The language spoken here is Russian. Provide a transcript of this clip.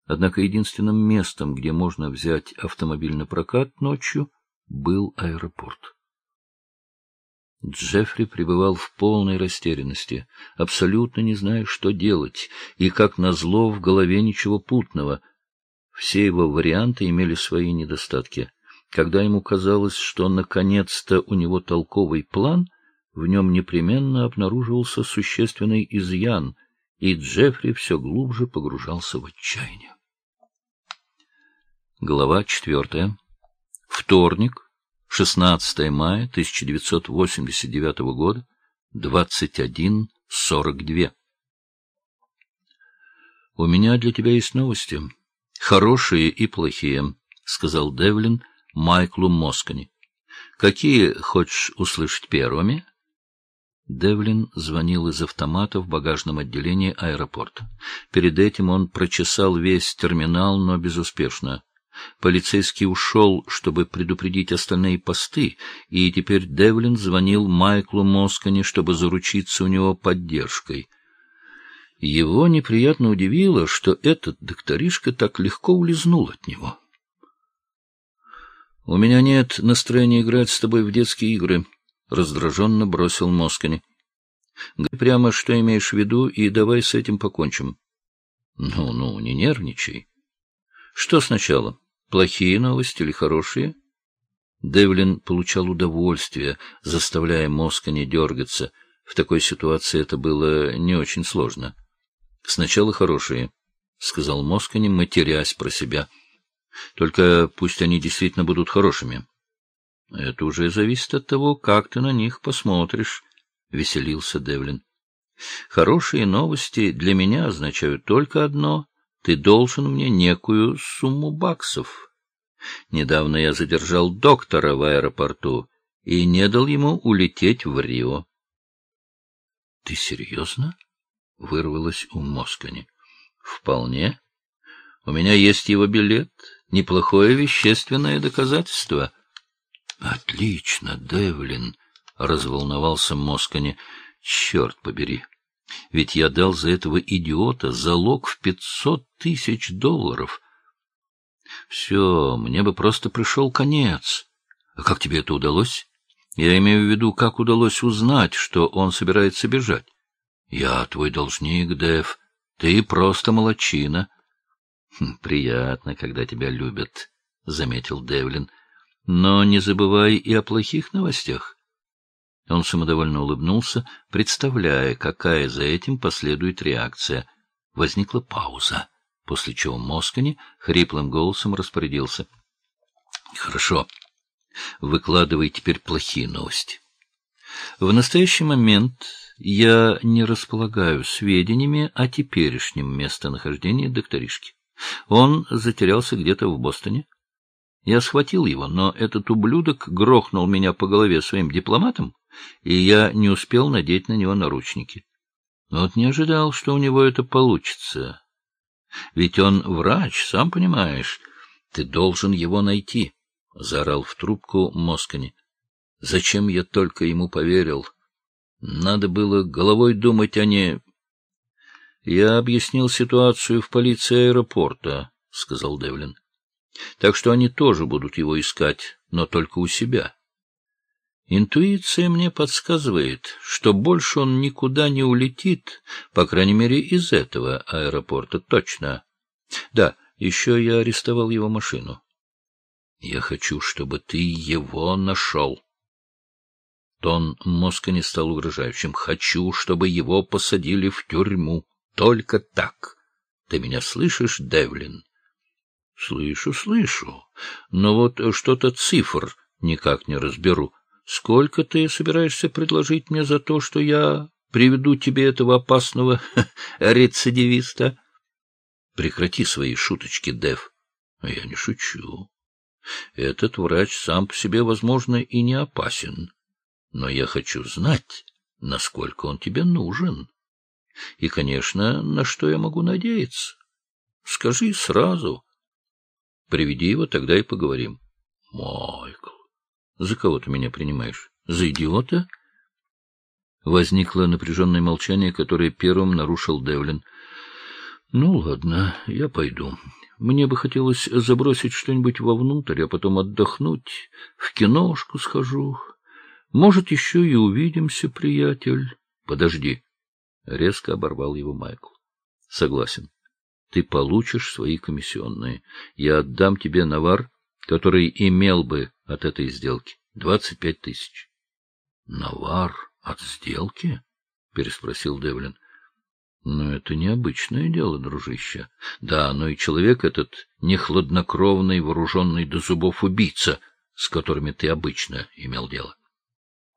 Однако единственным местом, где можно взять автомобиль на прокат ночью, был аэропорт. Джеффри пребывал в полной растерянности, абсолютно не зная, что делать, и, как назло, в голове ничего путного. Все его варианты имели свои недостатки. Когда ему казалось, что наконец-то у него толковый план, в нем непременно обнаруживался существенный изъян, и Джеффри все глубже погружался в отчаяние. Глава 4. Вторник, 16 мая 1989 года, 21:42. — У меня для тебя есть новости. Хорошие и плохие, — сказал Девлин Майклу Москани. — Какие хочешь услышать первыми? Девлин звонил из автомата в багажном отделении аэропорта. Перед этим он прочесал весь терминал, но безуспешно. Полицейский ушел, чтобы предупредить остальные посты, и теперь Девлин звонил Майклу Москани, чтобы заручиться у него поддержкой. Его неприятно удивило, что этот докторишка так легко улизнул от него. — У меня нет настроения играть с тобой в детские игры, — раздраженно бросил Москани. — Говори прямо, что имеешь в виду, и давай с этим покончим. — Ну, не нервничай. — Что сначала? Плохие новости или хорошие? Девлин получал удовольствие, заставляя Москани дергаться. В такой ситуации это было не очень сложно. — Сначала хорошие, — сказал Москани, матерясь про себя. — Только пусть они действительно будут хорошими. — Это уже зависит от того, как ты на них посмотришь, — веселился Девлин. — Хорошие новости для меня означают только одно — ты должен мне некую сумму баксов. Недавно я задержал доктора в аэропорту и не дал ему улететь в Рио. — Ты серьезно? — вырвалось у Москани. — Вполне. У меня есть его билет. Неплохое вещественное доказательство. — Отлично, Девлин, — разволновался Москани. — Черт побери! Ведь я дал за этого идиота залог в $500 000. Все, мне бы просто пришел конец. А как тебе это удалось? Я имею в виду, как удалось узнать, что он собирается бежать. Я твой должник, Дэв. Ты просто молодчина. Приятно, когда тебя любят, — заметил Девлин. Но не забывай и о плохих новостях. Он самодовольно улыбнулся, представляя, какая за этим последует реакция. Возникла пауза, после чего Москани хриплым голосом распорядился. — Хорошо. Выкладывай теперь плохие новости. В настоящий момент я не располагаю сведениями о теперешнем местонахождении докторишки. Он затерялся где-то в Бостоне. Я схватил его, но этот ублюдок грохнул меня по голове своим дипломатом, и я не успел надеть на него наручники. Вот не ожидал, что у него это получится. Ведь он врач, сам понимаешь. Ты должен его найти, — заорал в трубку Москани. Зачем я только ему поверил? Надо было головой думать, а не... Я объяснил ситуацию в полиции аэропорта, — сказал Девлин. Так что они тоже будут его искать, но только у себя. Интуиция мне подсказывает, что больше он никуда не улетит, по крайней мере, из этого аэропорта, точно. Да, еще я арестовал его машину. Я хочу, чтобы ты его нашел. Тон Москани стал угрожающим. Хочу, чтобы его посадили в тюрьму. Только так. Ты меня слышишь, Девлин? Слышу. Но вот что-то цифр никак не разберу. Сколько ты собираешься предложить мне за то, что я приведу тебе этого опасного рецидивиста? Прекрати свои шуточки, Дэв. Я не шучу. Этот врач сам по себе, возможно, и не опасен. Но я хочу знать, насколько он тебе нужен. И, конечно, на что я могу надеяться. Скажи сразу. Приведи его, тогда и поговорим. Майкл, за кого ты меня принимаешь? За идиота? Возникло напряженное молчание, которое первым нарушил Девлин. Ну, ладно, я пойду. Мне бы хотелось забросить что-нибудь вовнутрь, а потом отдохнуть, в киношку схожу. Может, еще и увидимся, приятель. Подожди. Резко оборвал его Майкл. Согласен. Ты получишь свои комиссионные. Я отдам тебе навар, который имел бы от этой сделки 25 тысяч. Навар от сделки? Переспросил Девлин. Но это необычное дело, дружище. Да, но и человек этот не хладнокровный, вооруженный до зубов убийца, с которыми ты обычно имел дело.